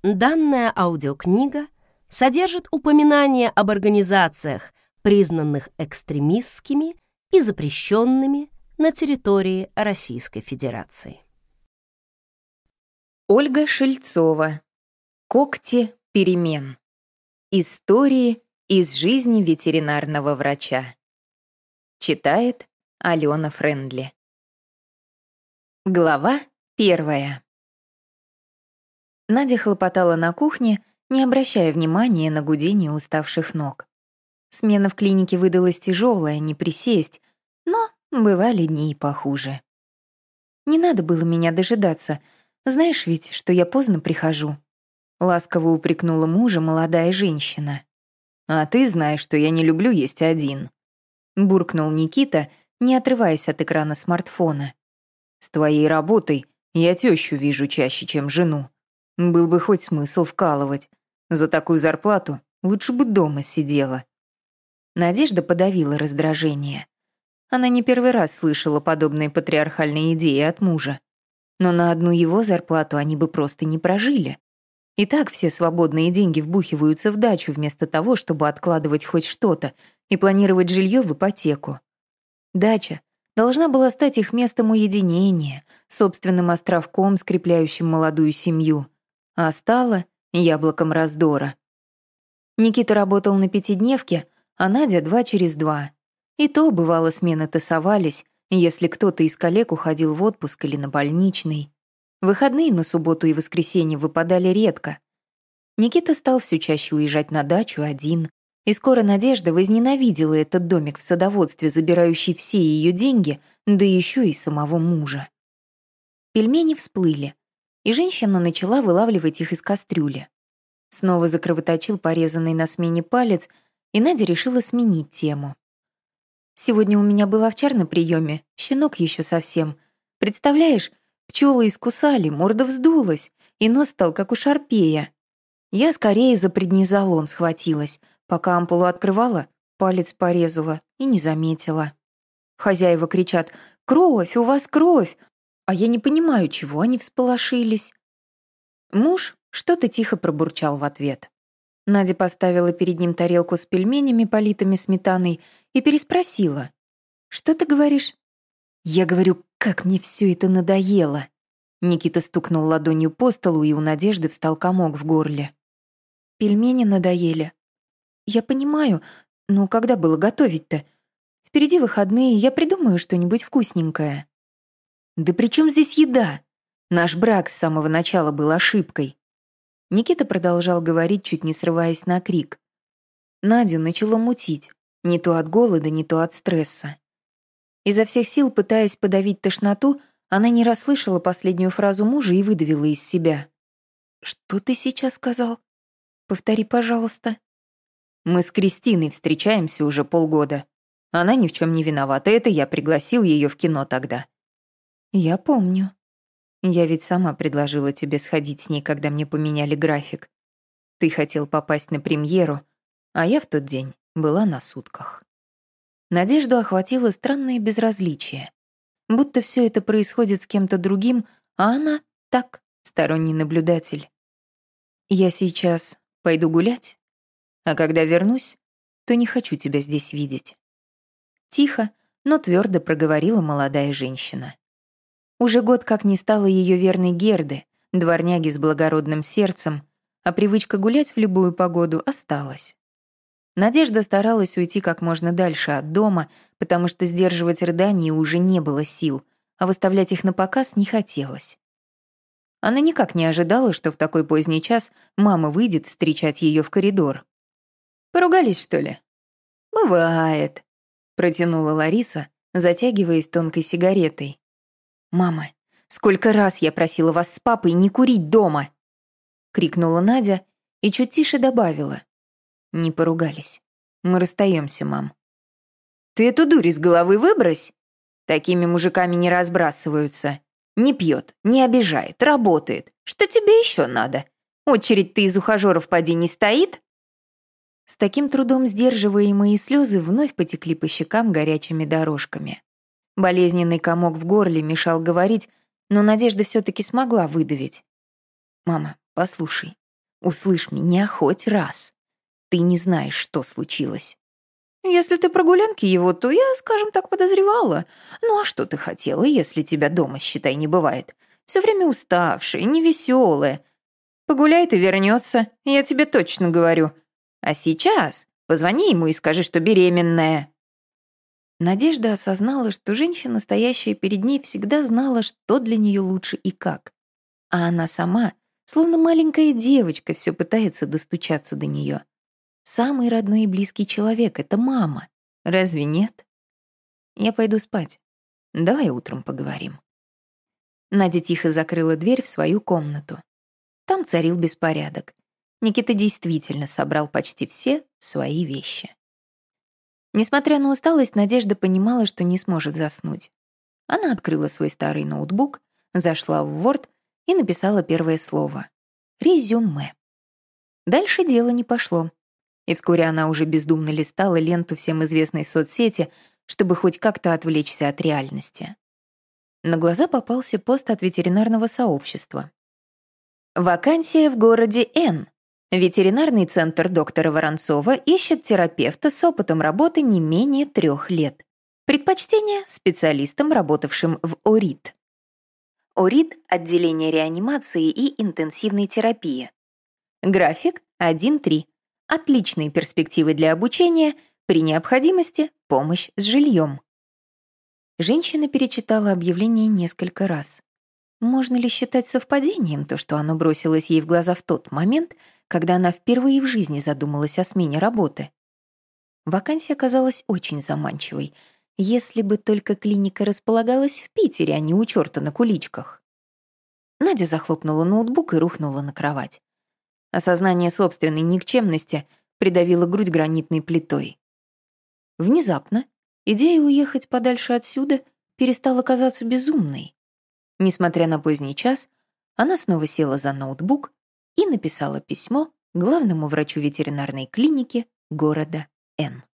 Данная аудиокнига содержит упоминания об организациях, признанных экстремистскими и запрещенными на территории Российской Федерации. Ольга Шельцова. Когти перемен. Истории из жизни ветеринарного врача. Читает Алена Френдли. Глава 1. Надя хлопотала на кухне, не обращая внимания на гудение уставших ног. Смена в клинике выдалась тяжелая, не присесть, но бывали дни и похуже. «Не надо было меня дожидаться. Знаешь ведь, что я поздно прихожу?» Ласково упрекнула мужа молодая женщина. «А ты знаешь, что я не люблю есть один», — буркнул Никита, не отрываясь от экрана смартфона. «С твоей работой я тещу вижу чаще, чем жену. Был бы хоть смысл вкалывать. За такую зарплату лучше бы дома сидела». Надежда подавила раздражение. Она не первый раз слышала подобные патриархальные идеи от мужа. Но на одну его зарплату они бы просто не прожили. И так все свободные деньги вбухиваются в дачу вместо того, чтобы откладывать хоть что-то и планировать жилье в ипотеку. Дача должна была стать их местом уединения, собственным островком, скрепляющим молодую семью, а стала яблоком раздора. Никита работал на пятидневке, а Надя 2 через 2. И то, бывало, смены тасовались, если кто-то из коллег уходил в отпуск или на больничный. Выходные на субботу и воскресенье выпадали редко. Никита стал все чаще уезжать на дачу один, и скоро Надежда возненавидела этот домик в садоводстве, забирающий все ее деньги, да еще и самого мужа. Пельмени всплыли, и женщина начала вылавливать их из кастрюли. Снова закровоточил порезанный на смене палец, и Надя решила сменить тему. «Сегодня у меня был овчар на приеме, щенок еще совсем. Представляешь, пчелы искусали, морда вздулась, и нос стал как у шарпея. Я скорее за преднизолон схватилась. Пока ампулу открывала, палец порезала и не заметила. Хозяева кричат: «Кровь, у вас кровь!» А я не понимаю, чего они всполошились. Муж что-то тихо пробурчал в ответ. Надя поставила перед ним тарелку с пельменями, политыми сметаной, и переспросила: «Что ты говоришь?» «Я говорю, как мне все это надоело!» Никита стукнул ладонью по столу, и у Надежды встал комок в горле. «Пельмени надоели. Я понимаю, но когда было готовить-то? Впереди выходные, я придумаю что-нибудь вкусненькое». «Да при чем здесь еда? Наш брак с самого начала был ошибкой». Никита продолжал говорить, чуть не срываясь на крик. Надю начало мутить, не то от голода, не то от стресса. Изо всех сил, пытаясь подавить тошноту, она не расслышала последнюю фразу мужа и выдавила из себя: «Что ты сейчас сказал? Повтори, пожалуйста». «Мы с Кристиной встречаемся уже полгода. Она ни в чем не виновата, это я пригласил ее в кино тогда». «Я помню. Я ведь сама предложила тебе сходить с ней, когда мне поменяли график. Ты хотел попасть на премьеру, а я в тот день была на сутках». Надежду охватило странное безразличие. Будто все это происходит с кем-то другим, а она так, сторонний наблюдатель. «Я сейчас пойду гулять, а когда вернусь, то не хочу тебя здесь видеть». Тихо, но твердо проговорила молодая женщина. Уже год как не стало ее верной Герды, дворняги с благородным сердцем, а привычка гулять в любую погоду осталась. Надежда старалась уйти как можно дальше от дома, потому что сдерживать рыдания уже не было сил, а выставлять их на показ не хотелось. Она никак не ожидала, что в такой поздний час мама выйдет встречать ее в коридор. «Поругались, что ли?» «Бывает», — протянула Лариса, затягиваясь тонкой сигаретой. «Мама, сколько раз я просила вас с папой не курить дома!» — крикнула Надя и чуть тише добавила. «Не поругались. Мы расстаемся, мам». «Ты эту дурь из головы выбрось! Такими мужиками не разбрасываются. Не пьет, не обижает, работает. Что тебе еще надо? Очередь-то из ухажеров поди не стоит?» С таким трудом сдерживаемые слезы вновь потекли по щекам горячими дорожками. Болезненный комок в горле мешал говорить, но Надежда все-таки смогла выдавить. «Мама, послушай, Услышь меня хоть раз. Ты не знаешь, что случилось. Если ты про гулянки его, то я, скажем так, подозревала. Ну а что ты хотела, если тебя дома, считай, не бывает? Все время уставшая, невеселая. Погуляет и вернется, я тебе точно говорю. А сейчас позвони ему и скажи, что беременная». Надежда осознала, что женщина, стоящая перед ней, всегда знала, что для нее лучше и как. А она сама, словно маленькая девочка, все пытается достучаться до нее. Самый родной и близкий человек — это мама. Разве нет? Я пойду спать. Давай утром поговорим. Надя тихо закрыла дверь в свою комнату. Там царил беспорядок. Никита действительно собрал почти все свои вещи. Несмотря на усталость, Надежда понимала, что не сможет заснуть. Она открыла свой старый ноутбук, зашла в Word и написала первое слово — резюме. Дальше дело не пошло. И вскоре она уже бездумно листала ленту всем известной соцсети, чтобы хоть как-то отвлечься от реальности. На глаза попался пост от ветеринарного сообщества. Вакансия в городе Н. Ветеринарный центр доктора Воронцова ищет терапевта с опытом работы не менее 3 лет. Предпочтение специалистам, работавшим в ОРИТ. ОРИТ — отделение реанимации и интенсивной терапии. График 1-3. Отличные перспективы для обучения, при необходимости помощь с жильем. Женщина перечитала объявление несколько раз. Можно ли считать совпадением то, что оно бросилось ей в глаза в тот момент, когда она впервые в жизни задумалась о смене работы? Вакансия казалась очень заманчивой, если бы только клиника располагалась в Питере, а не у черта на куличках. Надя захлопнула ноутбук и рухнула на кровать. Осознание собственной никчемности придавило грудь гранитной плитой. Внезапно идея уехать подальше отсюда перестала казаться безумной. Несмотря на поздний час, она снова села за ноутбук и написала письмо главному врачу ветеринарной клиники города Н.